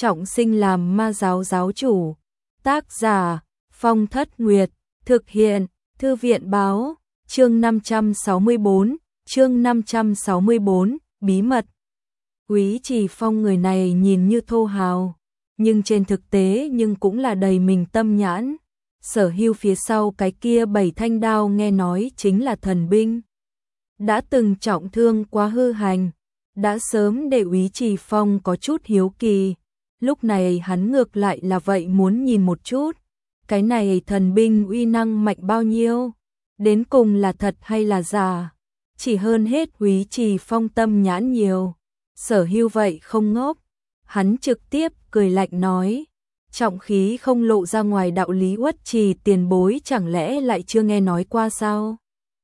trọng sinh làm ma giáo giáo chủ. Tác giả Phong Thất Nguyệt, thực hiện Thư viện báo, chương 564, bí mật. Úy Trì Phong người này nhìn như thô hào, nhưng trên thực tế cũng là đầy mình tâm nhãn. Sở Hưu phía sau cái kia 7 thanh đao nghe nói chính là thần binh. Đã từng trọng thương quá hư hành, đã sớm để Úy Trì Phong có chút hiếu kỳ. Lúc này hắn ngược lại là vậy muốn nhìn một chút, cái này thần binh uy năng mạnh bao nhiêu, đến cùng là thật hay là giả. Chỉ hơn hết Úy Trì Phong tâm nhãn nhiều, Sở Hưu vậy không ngốc, hắn trực tiếp cười lạnh nói, trọng khí không lộ ra ngoài đạo lý Uất Trì tiền bối chẳng lẽ lại chưa nghe nói qua sao?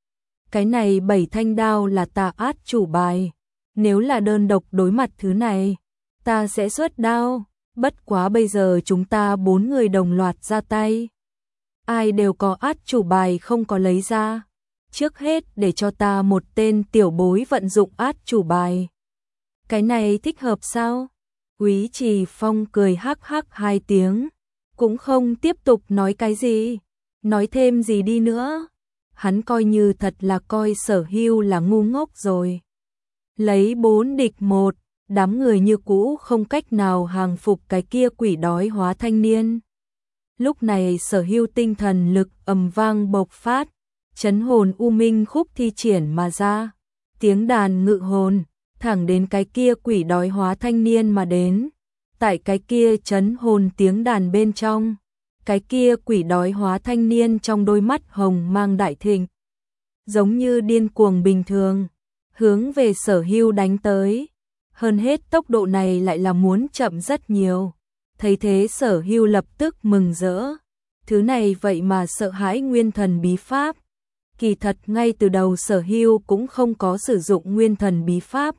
Cái này 7 thanh đao là tà át chủ bài, nếu là đơn độc đối mặt thứ này, ta sẽ xuất đao, bất quá bây giờ chúng ta 4 người đồng loạt ra tay. Ai đều có át chủ bài không có lấy ra, trước hết để cho ta một tên tiểu bối vận dụng át chủ bài. Cái này thích hợp sao? Úy Trì Phong cười hắc hắc 2 tiếng, cũng không tiếp tục nói cái gì, nói thêm gì đi nữa. Hắn coi như thật là coi Sở Hưu là ngu ngốc rồi. Lấy 4 địch 1, đám người như cũ không cách nào hàng phục cái kia quỷ đói hóa thanh niên. Lúc này Sở Hưu tinh thần lực ầm vang bộc phát, chấn hồn u minh khúc thi triển mà ra, tiếng đàn ngự hồn, thẳng đến cái kia quỷ đói hóa thanh niên mà đến. Tại cái kia chấn hồn tiếng đàn bên trong, cái kia quỷ đói hóa thanh niên trong đôi mắt hồng mang đại thịnh, giống như điên cuồng bình thường, hướng về Sở Hưu đánh tới. Hơn hết tốc độ này lại là muốn chậm rất nhiều. Thấy thế Sở Hưu lập tức mừng rỡ. Thứ này vậy mà sợ hãi nguyên thần bí pháp. Kỳ thật ngay từ đầu Sở Hưu cũng không có sử dụng nguyên thần bí pháp.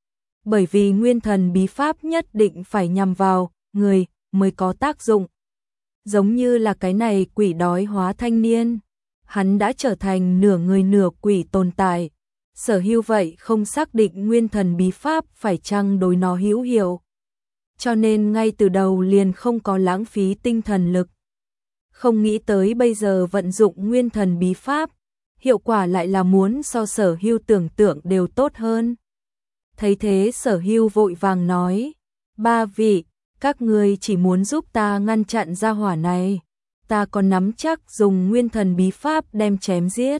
Bởi vì nguyên thần bí pháp nhất định phải nhằm vào người mới có tác dụng. Giống như là cái này quỷ đói hóa thanh niên, hắn đã trở thành nửa người nửa quỷ tồn tại. Sở Hưu vậy không xác định nguyên thần bí pháp phải chăng đối nó hữu hiệu, cho nên ngay từ đầu liền không có lãng phí tinh thần lực. Không nghĩ tới bây giờ vận dụng nguyên thần bí pháp, hiệu quả lại là muốn so Sở Hưu tưởng tượng đều tốt hơn. Thấy thế Sở Hưu vội vàng nói, 3 vị, các ngươi chỉ muốn giúp ta ngăn chặn gia hỏa này, ta còn nắm chắc dùng nguyên thần bí pháp đem chém giết.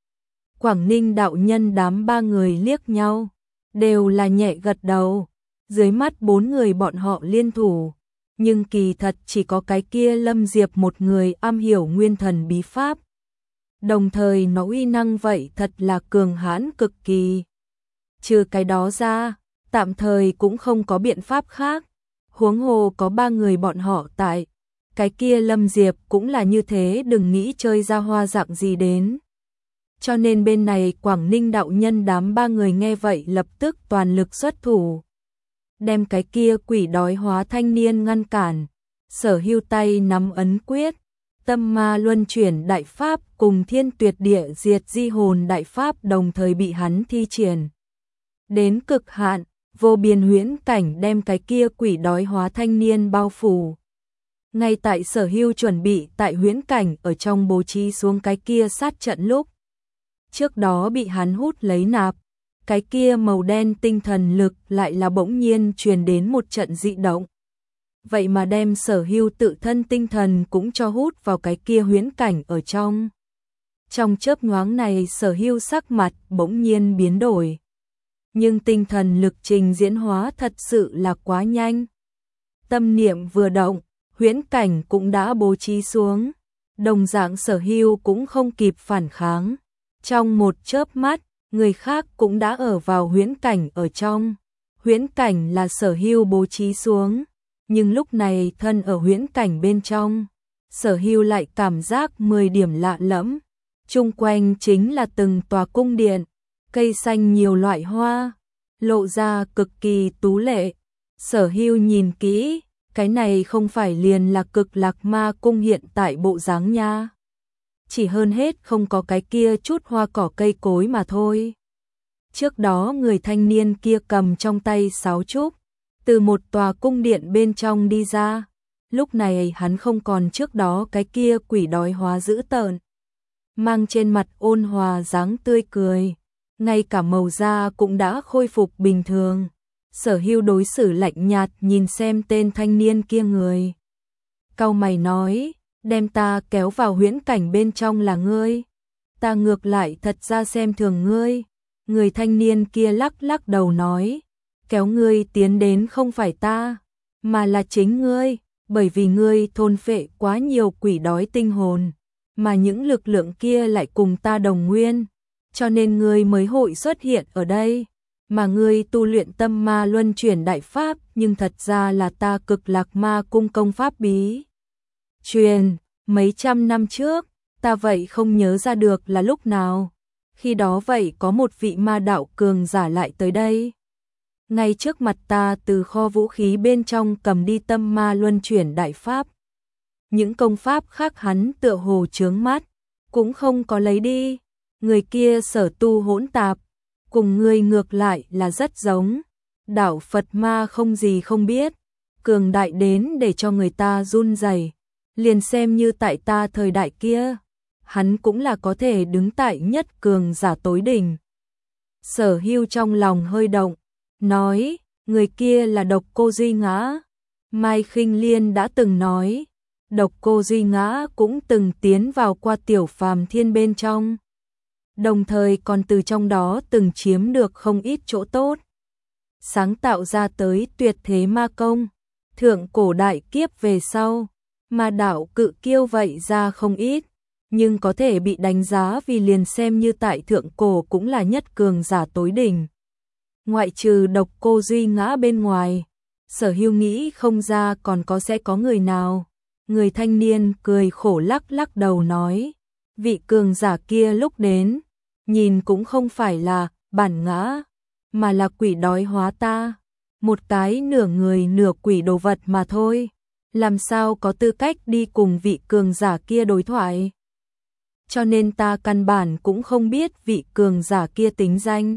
Quảng Ninh đạo nhân đám 3 người liếc nhau, đều là nhẹ gật đầu. Dưới mắt 4 người bọn họ liên thủ, nhưng kỳ thật chỉ có cái kia Lâm Diệp một người am hiểu nguyên thần bí pháp. Đồng thời nó uy năng vậy thật là cường hãn cực kỳ. Trừ cái đó ra, tạm thời cũng không có biện pháp khác. Huống hồ có 3 người bọn họ tại, cái kia Lâm Diệp cũng là như thế, đừng nghĩ chơi ra hoa dạng gì đến. Cho nên bên này Quảng Ninh đạo nhân đám 3 người nghe vậy lập tức toàn lực xuất thủ, đem cái kia quỷ đói hóa thanh niên ngăn cản. Sở Hưu tay nắm ấn quyết, tâm ma luân chuyển đại pháp cùng thiên tuyệt địa diệt di hồn đại pháp đồng thời bị hắn thi triển đến cực hạn, vô biên huyễn cảnh đem cái kia quỷ đói hóa thanh niên bao phủ. Ngay tại Sở Hưu chuẩn bị tại huyễn cảnh ở trong bố trí xuống cái kia sát trận lúc, trước đó bị hắn hút lấy nạp, cái kia màu đen tinh thần lực lại là bỗng nhiên truyền đến một trận dị động. Vậy mà đem Sở Hưu tự thân tinh thần cũng cho hút vào cái kia huyễn cảnh ở trong. Trong chớp nhoáng này Sở Hưu sắc mặt bỗng nhiên biến đổi. Nhưng tinh thần lực trình diễn hóa thật sự là quá nhanh. Tâm niệm vừa động, huyễn cảnh cũng đã bố trí xuống. Đồng dạng Sở Hưu cũng không kịp phản kháng. Trong một chớp mắt, người khác cũng đã ở vào huyễn cảnh ở trong. Huyễn cảnh là Sở Hưu bố trí xuống, nhưng lúc này thân ở huyễn cảnh bên trong, Sở Hưu lại cảm giác 10 điểm lạ lẫm. Chung quanh chính là từng tòa cung điện, cây xanh nhiều loại hoa, lộ ra cực kỳ tú lệ. Sở Hưu nhìn kỹ, cái này không phải liền là Cực Lạc Ma cung hiện tại bộ dáng nha. Chỉ hơn hết không có cái kia chút hoa cỏ cây cối mà thôi. Trước đó người thanh niên kia cầm trong tay sáo trúc, từ một tòa cung điện bên trong đi ra. Lúc này hắn không còn trước đó cái kia quỷ đói hóa dữ tợn, mang trên mặt ôn hòa dáng tươi cười, ngay cả màu da cũng đã khôi phục bình thường. Sở Hưu đối xử lạnh nhạt nhìn xem tên thanh niên kia người. Cau mày nói, đem ta kéo vào huyễn cảnh bên trong là ngươi. Ta ngược lại thật ra xem thường ngươi. Người thanh niên kia lắc lắc đầu nói, kéo ngươi tiến đến không phải ta, mà là chính ngươi, bởi vì ngươi thôn phệ quá nhiều quỷ đói tinh hồn, mà những lực lượng kia lại cùng ta đồng nguyên, cho nên ngươi mới hội xuất hiện ở đây. Mà ngươi tu luyện tâm ma luân chuyển đại pháp, nhưng thật ra là ta Cực Lạc Ma cung công pháp bí truyền, mấy trăm năm trước, ta vậy không nhớ ra được là lúc nào. Khi đó vậy có một vị ma đạo cường giả lại tới đây. Ngay trước mặt ta từ kho vũ khí bên trong cầm đi tâm ma luân chuyển đại pháp. Những công pháp khác hắn tựa hồ chướng mắt, cũng không có lấy đi. Người kia sở tu hỗn tạp, cùng ngươi ngược lại là rất giống. Đạo Phật ma không gì không biết, cường đại đến để cho người ta run rẩy. Liền xem như tại ta thời đại kia, hắn cũng là có thể đứng tại nhất cường giả tối đỉnh. Sở Hưu trong lòng hơi động, nói, người kia là Độc Cô Duy Ngã. Mai Khinh Liên đã từng nói, Độc Cô Duy Ngã cũng từng tiến vào qua Tiểu Phàm Thiên bên trong, đồng thời còn từ trong đó từng chiếm được không ít chỗ tốt, sáng tạo ra tới tuyệt thế ma công. Thượng cổ đại kiếp về sau, ma đạo cự kiêu vậy ra không ít, nhưng có thể bị đánh giá vì liền xem như tại thượng cổ cũng là nhất cường giả tối đỉnh. Ngoại trừ Độc Cô Duy Ngã bên ngoài, Sở Hưu nghĩ không ra còn sẽ có người nào. Người thanh niên cười khổ lắc lắc đầu nói, vị cường giả kia lúc đến, nhìn cũng không phải là bản ngã, mà là quỷ đói hóa ta, một cái nửa người nửa quỷ đồ vật mà thôi, làm sao có tư cách đi cùng vị cường giả kia đối thoại. Cho nên ta căn bản cũng không biết vị cường giả kia tính danh.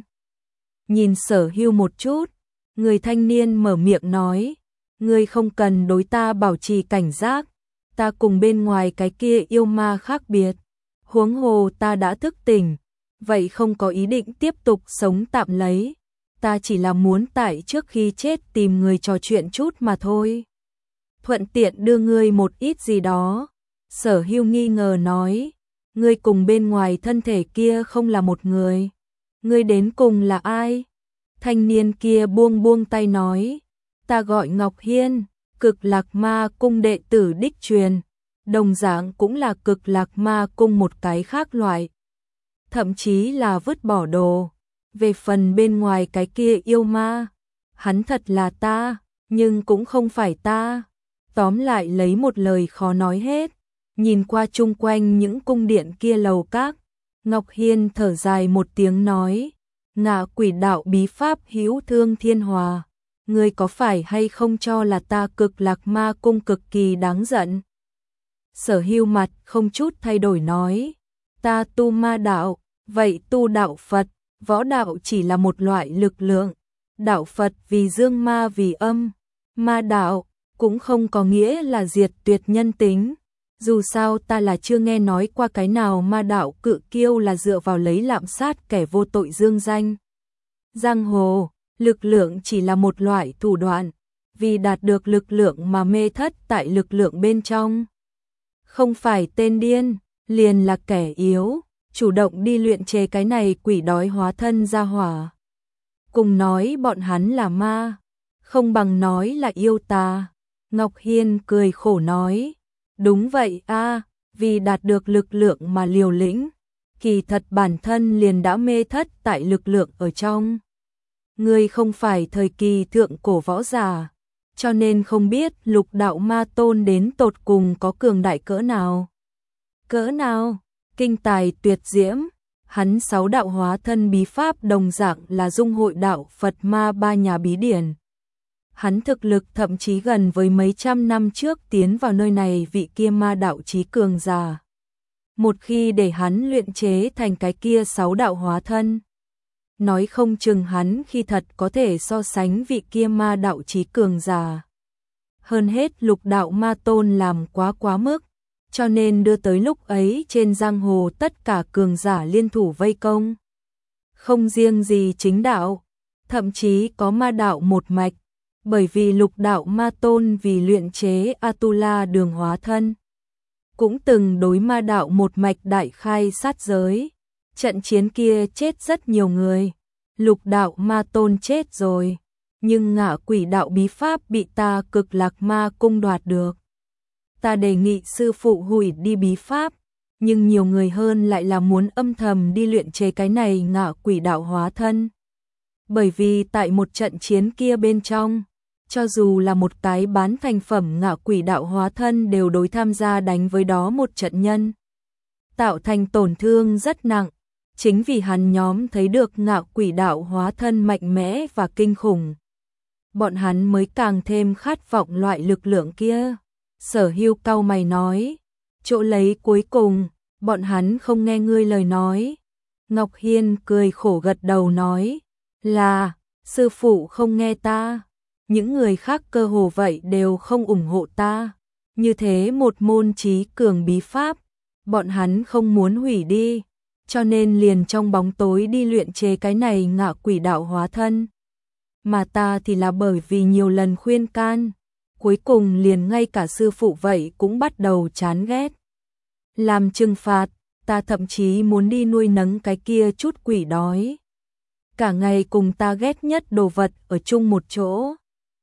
Nhìn Sở Hưu một chút, người thanh niên mở miệng nói, ngươi không cần đối ta bảo trì cảnh giác, ta cùng bên ngoài cái kia yêu ma khác biệt, huống hồ ta đã thức tỉnh, vậy không có ý định tiếp tục sống tạm lấy, ta chỉ là muốn tại trước khi chết tìm người trò chuyện chút mà thôi. Thuận tiện đưa ngươi một ít gì đó. Sở Hưu nghi ngờ nói, ngươi cùng bên ngoài thân thể kia không là một người, ngươi đến cùng là ai? Thanh niên kia buông tay nói, ta gọi Ngọc Hiên, Cực Lạc Ma cung đệ tử đích truyền, đồng dạng cũng là Cực Lạc Ma cung một cái khác loại, thậm chí là vứt bỏ đồ. Về phần bên ngoài cái kia yêu ma, hắn thật là ta, nhưng cũng không phải ta. Tóm lại lấy một lời khó nói hết. Nhìn qua chung quanh những cung điện kia lầu các, Ngọc Hiên thở dài một tiếng nói, Ngạ Quỷ đạo bí pháp hữu thương thiên hòa, ngươi có phải hay không cho là ta Cực Lạc Ma cung cực kỳ đáng giận? Sở Hưu mặt không chút thay đổi nói, ta tu ma đạo, vậy tu đạo Phật, võ đạo chỉ là một loại lực lượng, đạo Phật vì dương ma vì âm, ma đạo cũng không có nghĩa là diệt tuyệt nhân tính. Dù sao ta là chưa nghe nói qua cái nào ma đạo cự kiêu là dựa vào lấy lạm sát kẻ vô tội dương danh. Giang hồ, lực lượng chỉ là một loại thủ đoạn, vì đạt được lực lượng mà mê thất tại lực lượng bên trong. Không phải tên điên, liền là kẻ yếu, chủ động đi luyện chế cái này quỷ đói hóa thân ra hỏa. Cùng nói bọn hắn là ma, không bằng nói là yêu tà. Ngọc Hiên cười khổ nói, đúng vậy a, vì đạt được lực lượng mà liều lĩnh, kỳ thật bản thân liền đã mê thất tại lực lượng ở trong. Ngươi không phải thời kỳ thượng cổ võ giả, cho nên không biết lục đạo ma tôn đến tột cùng có cường đại cỡ nào. Cỡ nào? Kinh tài tuyệt diễm, hắn 6 đạo hóa thân bí pháp đồng dạng là dung hội đạo Phật ma 3 nhà bí điển. Hắn thực lực thậm chí gần với mấy trăm năm trước tiến vào nơi này vị kia ma đạo chí cường giả. Một khi để hắn luyện chế thành cái kia 6 đạo hóa thân, nói không chừng hắn khi thật có thể so sánh vị kia ma đạo chí cường giả. Hơn hết Lục đạo ma tôn làm quá mức, cho nên đưa tới lúc ấy trên giang hồ tất cả cường giả liên thủ vây công. Không riêng gì chính đạo, thậm chí có ma đạo một mạch, bởi vì Lục đạo ma tôn vì luyện chế Atula đường hóa thân, cũng từng đối ma đạo một mạch đại khai sát giới. Trận chiến kia chết rất nhiều người, Lục đạo ma tôn chết rồi, nhưng Ngạ Quỷ đạo bí pháp bị ta Cực Lạc Ma cung đoạt được. Ta đề nghị sư phụ hủy đi bí pháp, nhưng nhiều người hơn lại là muốn âm thầm đi luyện chế cái này Ngạ Quỷ đạo hóa thân. Bởi vì tại một trận chiến kia bên trong, cho dù là một cái bán thành phẩm Ngạ Quỷ đạo hóa thân đều đối tham gia đánh với đó một trận nhân, tạo thành tổn thương rất nặng. Chính vì hắn nhóm thấy được Ngạ Quỷ đạo hóa thân mạnh mẽ và kinh khủng, bọn hắn mới càng thêm khát vọng loại lực lượng kia. Sở Hưu cau mày nói, chỗ lấy cuối cùng, bọn hắn không nghe ngươi lời nói. Ngọc Hiên cười khổ gật đầu nói, là, sư phụ không nghe ta, những người khác cơ hồ vậy đều không ủng hộ ta. Như thế một môn trí cường bí pháp, bọn hắn không muốn hủy đi, cho nên liền trong bóng tối đi luyện chế cái này Ngạ Quỷ đạo hóa thân. Mà ta thì là bởi vì nhiều lần khuyên can, cuối cùng liền ngay cả sư phụ vậy cũng bắt đầu chán ghét. Làm trừng phạt, ta thậm chí muốn đi nuôi nấng cái kia chút quỷ đói. Cả ngày cùng ta ghét nhất đồ vật ở chung một chỗ.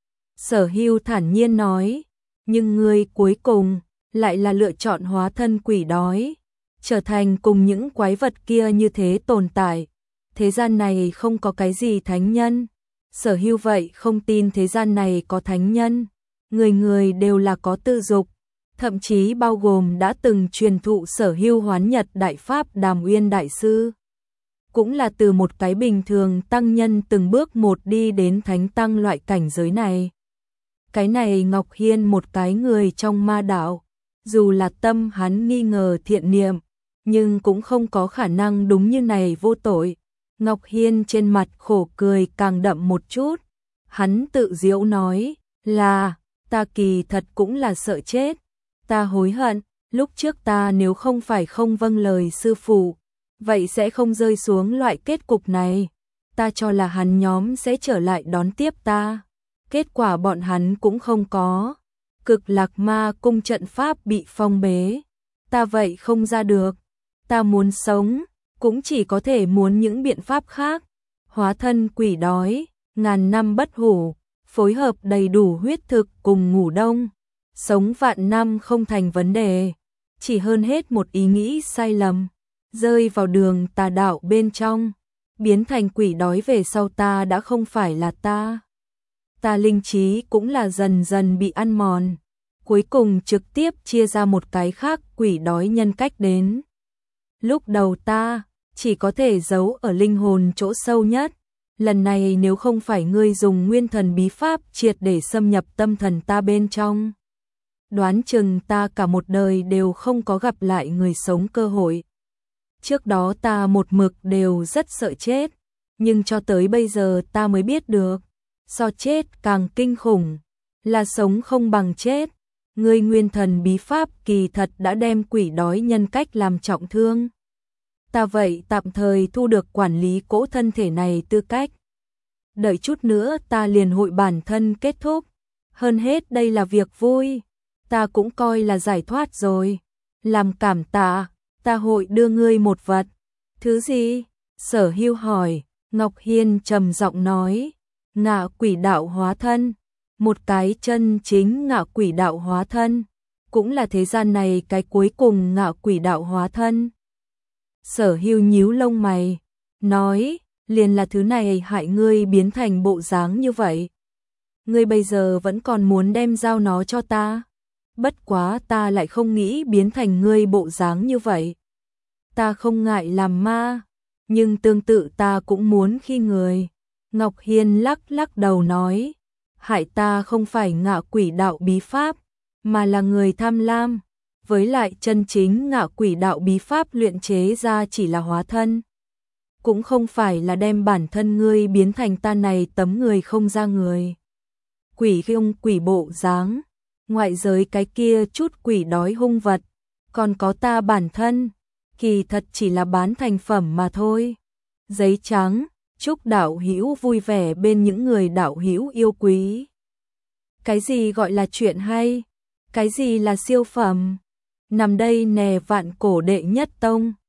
Sở Hưu thản nhiên nói, nhưng ngươi cuối cùng lại là lựa chọn hóa thân quỷ đói, trở thành cùng những quái vật kia như thế tồn tại. Thế gian này không có cái gì thánh nhân. Sở Hưu vậy không tin thế gian này có thánh nhân. Người người đều là có tư dục, thậm chí bao gồm đã từng truyền thụ Sở Hưu Hoán Nhật Đại Pháp Đàm Uyên Đại Sư. Cũng là từ một cái bình thường tăng nhân từng bước một đi đến thánh tăng loại cảnh giới này. Cái này Ngọc Hiên một cái người trong ma đạo, dù là tâm hắn nghi ngờ thiện niệm, nhưng cũng không có khả năng đúng như này vô tội. Ngọc Hiên trên mặt khổ cười càng đậm một chút, hắn tự giễu nói, là, ta kỳ thật cũng là sợ chết, ta hối hận, lúc trước ta nếu không phải không vâng lời sư phụ, vậy sẽ không rơi xuống loại kết cục này, ta cho là hắn nhóm sẽ trở lại đón tiếp ta, kết quả bọn hắn cũng không có. Cực Lạc Ma cung trận pháp bị phong bế, ta vậy không ra được, ta muốn sống, cũng chỉ có thể muốn những biện pháp khác. Hóa thân quỷ đói, ngàn năm bất hủ, phối hợp đầy đủ huyết thực cùng ngủ đông, sống vạn năm không thành vấn đề, chỉ hơn hết một ý nghĩ sai lầm, rơi vào đường tà đạo bên trong, biến thành quỷ đói về sau ta đã không phải là ta. Ta linh trí cũng là dần dần bị ăn mòn, cuối cùng trực tiếp chia ra một cái khác quỷ đói nhân cách đến. Lúc đầu ta chỉ có thể giấu ở linh hồn chỗ sâu nhất, lần này nếu không phải ngươi dùng nguyên thần bí pháp triệt để xâm nhập tâm thần ta bên trong, đoán chừng ta cả một đời đều không có gặp lại người sống cơ hội. Trước đó ta một mực đều rất sợ chết, nhưng cho tới bây giờ ta mới biết được, so chết càng kinh khủng, là sống không bằng chết. Ngươi nguyên thần bí pháp kỳ thật đã đem quỷ đói nhân cách làm trọng thương. Ta vậy tạm thời thu được quản lý cỗ thân thể này tư cách. Đợi chút nữa ta liền hội bản thân kết thúc. Hơn hết đây là việc vui, ta cũng coi là giải thoát rồi. Làm cảm tạ, ta hội đưa ngươi một vật. Thứ gì? Sở Hưu hỏi. Ngọc Hiên trầm giọng nói, Ngạ Quỷ đạo hóa thân. Một cái chân chính Ngạ Quỷ đạo hóa thân, cũng là thế gian này cái cuối cùng Ngạ Quỷ đạo hóa thân. Sở Hưu nhíu lông mày, nói, liền là thứ này hại ngươi biến thành bộ dáng như vậy. Ngươi bây giờ vẫn còn muốn đem giao nó cho ta, bất quá ta lại không nghĩ biến thành ngươi bộ dáng như vậy. Ta không ngại làm ma, nhưng tương tự ta cũng muốn khi người. Ngọc Hiên lắc lắc đầu nói, hại ta không phải Ngạ Quỷ đạo bí pháp, mà là người tham lam. Với lại chân chính Ngạ Quỷ đạo bí pháp luyện chế ra chỉ là hóa thân. cũng không phải là đem bản thân ngươi biến thành ta này tấm người không ra người. Quỷ khiêng quỷ bộ dáng, ngoại giới cái kia chút quỷ đói hung vật, còn có ta bản thân, kỳ thật chỉ là bán thành phẩm mà thôi. Giấy trắng, chúc đạo hữu vui vẻ bên những người đạo hữu yêu quý. Cái gì gọi là chuyện hay? Cái gì là siêu phẩm? Nằm đây nè vạn cổ đệ nhất tông.